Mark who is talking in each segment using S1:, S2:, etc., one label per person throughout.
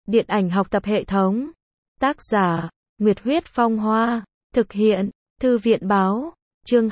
S1: Điện ảnh học tập hệ thống. Tác giả, Nguyệt Huyết Phong Hoa. Thực hiện, Thư viện Báo. Chương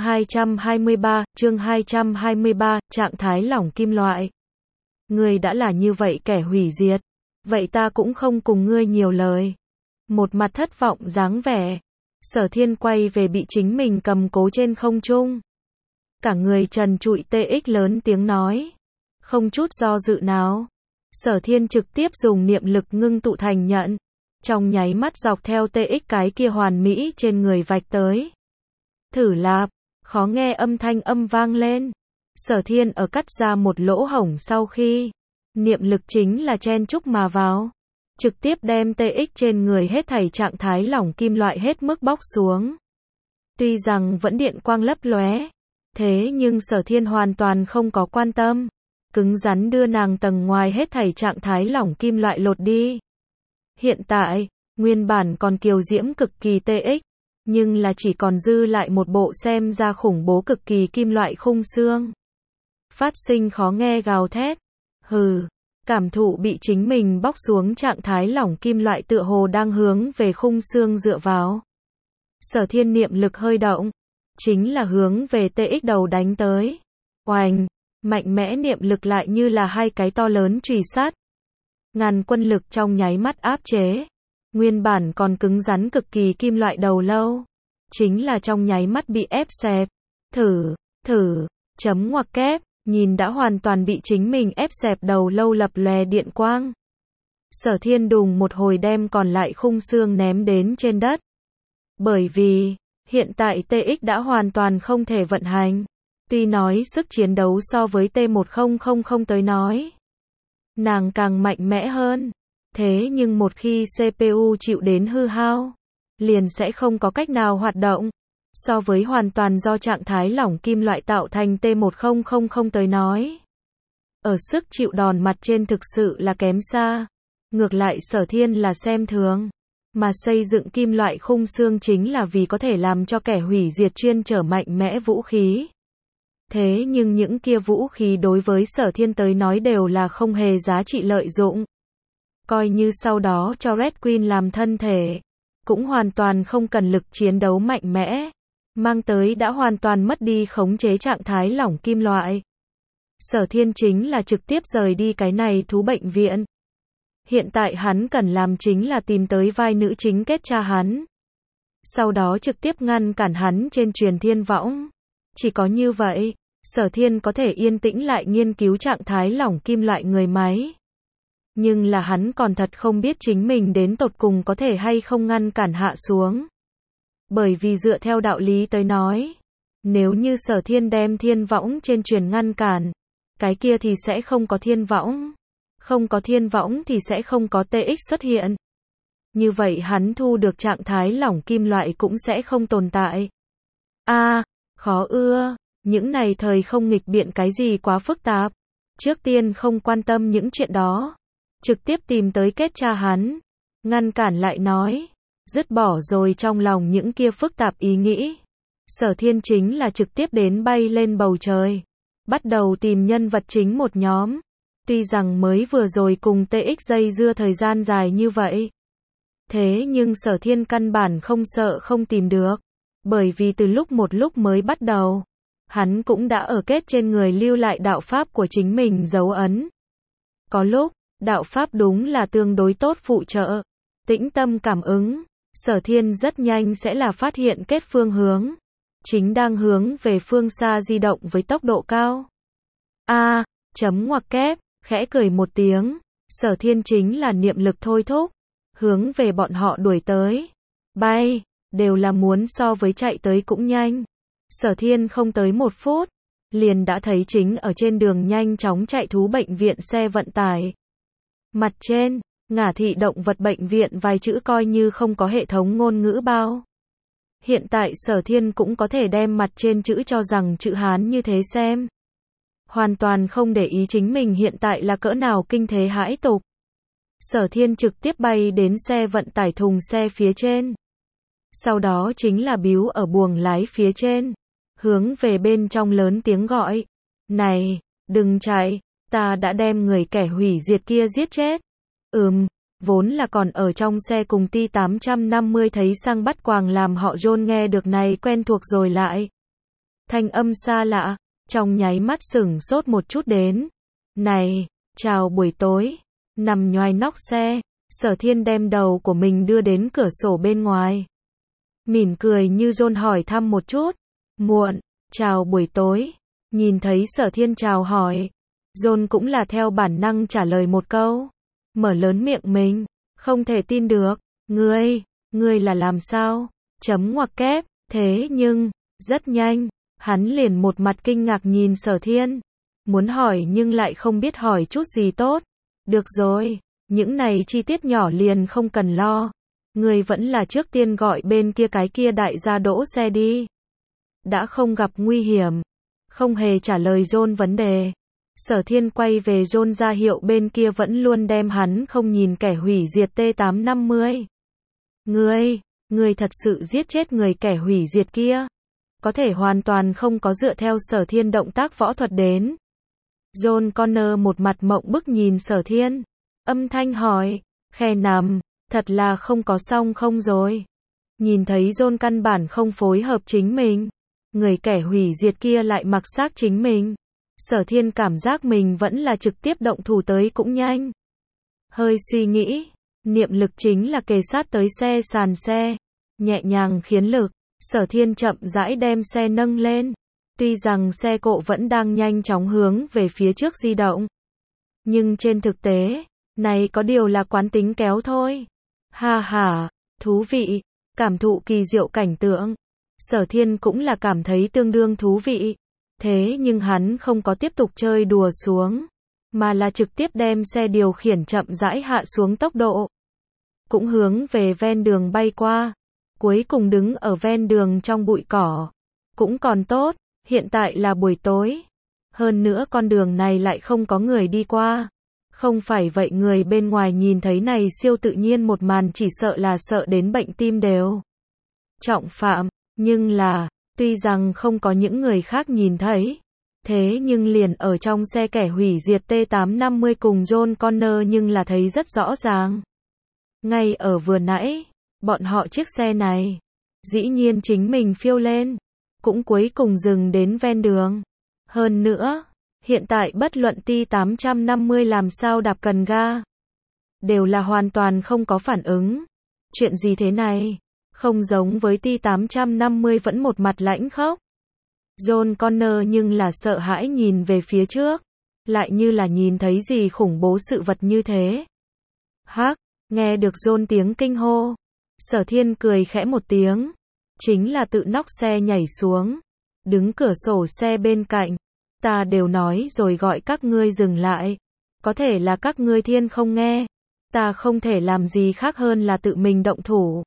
S1: 223, trạng thái lỏng kim loại. Ngươi đã là như vậy kẻ hủy diệt. Vậy ta cũng không cùng ngươi nhiều lời. Một mặt thất vọng dáng vẻ. Sở Thiên quay về bị chính mình cầm cố trên không trung. Cả người trần trụi TX lớn tiếng nói. Không chút do dự nào. Sở Thiên trực tiếp dùng niệm lực ngưng tụ thành nhận. Trong nháy mắt dọc theo TX cái kia hoàn mỹ trên người vạch tới. Thử lạp, khó nghe âm thanh vang lên. Sở Thiên ở cắt ra một lỗ hổng sau khi. Niệm lực chính là chen chúc mà vào. Trực tiếp đem TX trên người hết thảy trạng thái lỏng kim loại hết mức bóc xuống. Tuy rằng vẫn điện quang lấp lóe. Thế nhưng Sở Thiên hoàn toàn không có quan tâm. Cứng rắn đưa nàng tầng ngoài hết thảy trạng thái lỏng kim loại lột đi. Hiện tại, nguyên bản còn kiều diễm cực kỳ TX. Nhưng là chỉ còn dư lại một bộ xem ra khủng bố cực kỳ kim loại khung xương. Phát sinh khó nghe gào thét. Hừ, cảm thụ bị chính mình bóc xuống trạng thái lỏng kim loại tựa hồ đang hướng về khung xương dựa vào. Sở Thiên niệm lực hơi động. Chính là hướng về TX đầu đánh tới. Oành, mạnh mẽ niệm lực lại như là hai cái to lớn chùy sắt. Ngàn quân lực trong nháy mắt áp chế. Nguyên bản còn cứng rắn cực kỳ kim loại đầu lâu. Chính là trong nháy mắt bị ép xẹp. Chấm ngoặc kép, nhìn đã hoàn toàn bị chính mình ép xẹp đầu lâu lập lòe điện quang. Sở Thiên đùng một hồi đem còn lại khung xương ném đến trên đất. Bởi vì, hiện tại TX đã hoàn toàn không thể vận hành. Tuy nói sức chiến đấu so với T1000 tới nói. Nàng càng mạnh mẽ hơn. Thế nhưng một khi CPU chịu đến hư hao, liền sẽ không có cách nào hoạt động. So với hoàn toàn do trạng thái lỏng kim loại tạo thành T1000 tới nói. Ở sức chịu đòn mặt trên thực sự là kém xa. Ngược lại Sở Thiên là xem thường. Mà xây dựng kim loại khung xương chính là vì có thể làm cho kẻ hủy diệt chuyên trở mạnh mẽ vũ khí. Thế nhưng những kia vũ khí đối với Sở Thiên tới nói đều là không hề giá trị lợi dụng. Coi như sau đó cho Red Queen làm thân thể, cũng hoàn toàn không cần lực chiến đấu mạnh mẽ, mang tới đã hoàn toàn mất đi khống chế trạng thái lỏng kim loại. Sở Thiên chính là trực tiếp rời đi cái này thú bệnh viện. Hiện tại hắn cần làm chính là tìm tới vai nữ chính kết cha hắn. Sau đó trực tiếp ngăn cản hắn trên truyền thiên võng. Chỉ có như vậy, Sở Thiên có thể yên tĩnh lại nghiên cứu trạng thái lỏng kim loại người máy. Nhưng là hắn còn thật không biết chính mình đến tột cùng có thể hay không ngăn cản hạ xuống. Bởi vì dựa theo đạo lý tới nói, nếu như Sở Thiên đem thiên võng trên truyền ngăn cản, cái kia thì sẽ không có thiên võng. Không có thiên võng thì sẽ không có TX xuất hiện. Như vậy hắn thu được trạng thái lỏng kim loại cũng sẽ không tồn tại. Khó ưa, những này thời không nghịch biện cái gì quá phức tạp. Trước tiên không quan tâm những chuyện đó. Trực tiếp tìm tới kết cha hắn. Ngăn cản lại nói. Dứt bỏ rồi trong lòng những kia phức tạp ý nghĩ. Sở Thiên chính là trực tiếp đến bay lên bầu trời. Bắt đầu tìm nhân vật chính một nhóm. Tuy rằng mới vừa rồi cùng TX dây dưa thời gian dài như vậy. Thế nhưng Sở Thiên căn bản không sợ không tìm được. Bởi vì từ một lúc mới bắt đầu. Hắn cũng đã ở kết trên người lưu lại đạo pháp của chính mình dấu ấn. Có lúc, đạo pháp đúng là tương đối tốt phụ trợ. Tĩnh tâm cảm ứng. Sở Thiên rất nhanh sẽ là phát hiện kết phương hướng. Chính đang hướng về phương xa di động với tốc độ cao. Chấm ngoặc kép, khẽ cười một tiếng. Sở Thiên chính là niệm lực thôi thúc. Hướng về bọn họ đuổi tới. Bay, đều là muốn so với chạy tới cũng nhanh. Sở Thiên không tới 1 phút. Liền đã thấy chính ở trên đường nhanh chóng chạy thú bệnh viện xe vận tải. Mặt trên, ngả thị động vật bệnh viện vài chữ coi như không có hệ thống ngôn ngữ bao. Hiện tại Sở Thiên cũng có thể đem mặt trên chữ cho rằng chữ Hán như thế xem. Hoàn toàn không để ý chính mình hiện tại là cỡ nào kinh thế hãi tục. Sở Thiên trực tiếp bay đến xe vận tải thùng xe phía trên. Sau đó chính là biếu ở buồng lái phía trên. Hướng về bên trong lớn tiếng gọi. Này, đừng chạy, ta đã đem người kẻ hủy diệt kia giết chết. vốn là còn ở trong xe cùng T850 thấy sang bắt quàng làm họ John nghe được này quen thuộc rồi lại. Thanh âm xa lạ, trong nháy mắt sửng sốt một chút đến. Này, chào buổi tối, nằm nhoài nóc xe, Sở Thiên đem đầu của mình đưa đến cửa sổ bên ngoài. Mỉm cười như John hỏi thăm một chút. Muộn, chào buổi tối. Nhìn thấy Sở Thiên chào hỏi, John cũng là theo bản năng trả lời một câu. Mở lớn miệng mình, không thể tin được. Ngươi là làm sao? Chấm ngoặc kép, thế nhưng, rất nhanh, hắn liền một mặt kinh ngạc nhìn Sở Thiên. Muốn hỏi nhưng lại không biết hỏi chút gì tốt. Được rồi, những này chi tiết nhỏ liền không cần lo. Ngươi vẫn là trước tiên gọi bên kia cái kia đại gia đỗ xe đi. Đã không gặp nguy hiểm. Không hề trả lời John vấn đề. Sở Thiên quay về John ra hiệu bên kia vẫn luôn đem hắn không nhìn kẻ hủy diệt T850. Ngươi thật sự giết chết người kẻ hủy diệt kia. Có thể hoàn toàn không có dựa theo Sở Thiên động tác võ thuật đến. John Connor một mặt mộng bức nhìn Sở Thiên. Âm thanh hỏi, khe nằm, thật là không có xong không rồi. Nhìn thấy John căn bản không phối hợp chính mình. Người kẻ hủy diệt kia lại mặc xác chính mình. Sở Thiên cảm giác mình vẫn là trực tiếp động thủ tới cũng nhanh. Hơi suy nghĩ, niệm lực chính là kề sát tới sàn xe. Nhẹ nhàng khiến lực, Sở Thiên chậm rãi đem xe nâng lên. Tuy rằng xe cộ vẫn đang nhanh chóng hướng về phía trước di động. Nhưng trên thực tế, này có điều là quán tính kéo thôi. Ha ha, thú vị, cảm thụ kỳ diệu cảnh tượng. Sở Thiên cũng là cảm thấy tương đương thú vị. Thế nhưng hắn không có tiếp tục chơi đùa xuống, mà là trực tiếp đem xe điều khiển chậm rãi hạ xuống tốc độ. Cũng hướng về ven đường bay qua. Cuối cùng đứng ở ven đường trong bụi cỏ. Cũng còn tốt, hiện tại là buổi tối. Hơn nữa con đường này lại không có người đi qua. Không phải vậy người bên ngoài nhìn thấy này siêu tự nhiên một màn chỉ sợ là sợ đến bệnh tim đều trọng phạm. Nhưng là, tuy rằng không có những người khác nhìn thấy, thế nhưng liền ở trong xe kẻ hủy diệt T850 cùng John Connor nhưng là thấy rất rõ ràng. Ngay ở vừa nãy, bọn họ chiếc xe này, dĩ nhiên chính mình phiêu lên, cũng cuối cùng dừng đến ven đường. Hơn nữa, hiện tại bất luận T850 làm sao đạp cần ga, đều là hoàn toàn không có phản ứng. Chuyện gì thế này? Không giống với T850 vẫn một mặt lãnh khốc. John Connor nhưng là sợ hãi nhìn về phía trước, lại như là nhìn thấy gì khủng bố sự vật như thế. Hắc, nghe được John tiếng kinh hô. Sở Thiên cười khẽ một tiếng, chính là tự nóc xe nhảy xuống, đứng cửa sổ xe bên cạnh. Ta đều nói rồi gọi các ngươi dừng lại. Có thể là các ngươi thiên không nghe. Ta không thể làm gì khác hơn là tự mình động thủ.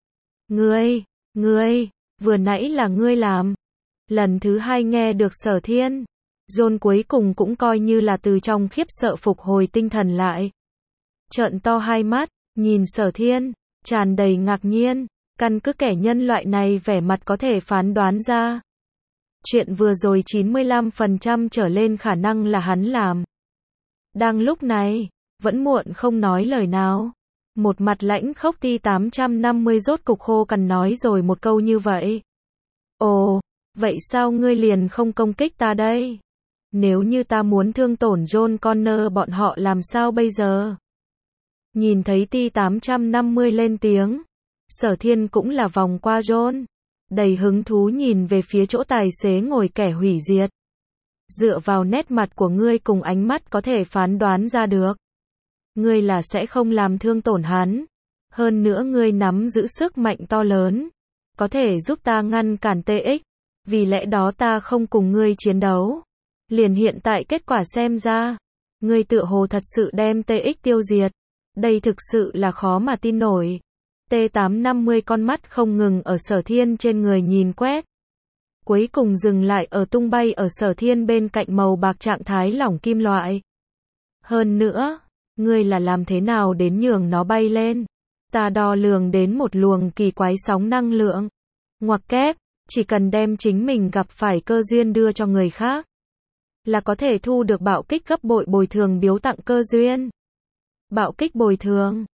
S1: Ngươi, vừa nãy là ngươi làm. Lần thứ hai nghe được Sở Thiên, John cuối cùng cũng coi như là từ trong khiếp sợ phục hồi tinh thần lại. Trợn to hai mắt, nhìn Sở Thiên, tràn đầy ngạc nhiên, căn cứ kẻ nhân loại này vẻ mặt có thể phán đoán ra. Chuyện vừa rồi 95% trở lên khả năng là hắn làm. Đang lúc này, vẫn muộn không nói lời nào. Một mặt lãnh khốc T850 rốt cục khô cằn nói rồi một câu như vậy. Ồ, vậy sao ngươi liền không công kích ta đây? Nếu như ta muốn thương tổn John Connor bọn họ làm sao bây giờ? Nhìn thấy T850 lên tiếng, Sở Thiên cũng là vòng qua John, đầy hứng thú nhìn về phía chỗ tài xế ngồi kẻ hủy diệt. Dựa vào nét mặt của ngươi cùng ánh mắt có thể phán đoán ra được. Ngươi là sẽ không làm thương tổn hắn. Hơn nữa ngươi nắm giữ sức mạnh to lớn, có thể giúp ta ngăn cản TX. Vì lẽ đó ta không cùng ngươi chiến đấu. Liền hiện tại kết quả xem ra, ngươi tựa hồ thật sự đem TX tiêu diệt. Đây thực sự là khó mà tin nổi. T850 con mắt không ngừng ở Sở Thiên trên người nhìn quét. Cuối cùng dừng lại ở tung bay ở Sở Thiên bên cạnh màu bạc trạng thái lỏng kim loại. Hơn nữa, ngươi là làm thế nào đến nhường nó bay lên? Ta đo lường đến một luồng kỳ quái sóng năng lượng. Ngoặc kép, chỉ cần đem chính mình gặp phải cơ duyên đưa cho người khác, là có thể thu được bạo kích gấp bội bồi thường biếu tặng cơ duyên. Bạo kích bồi thường,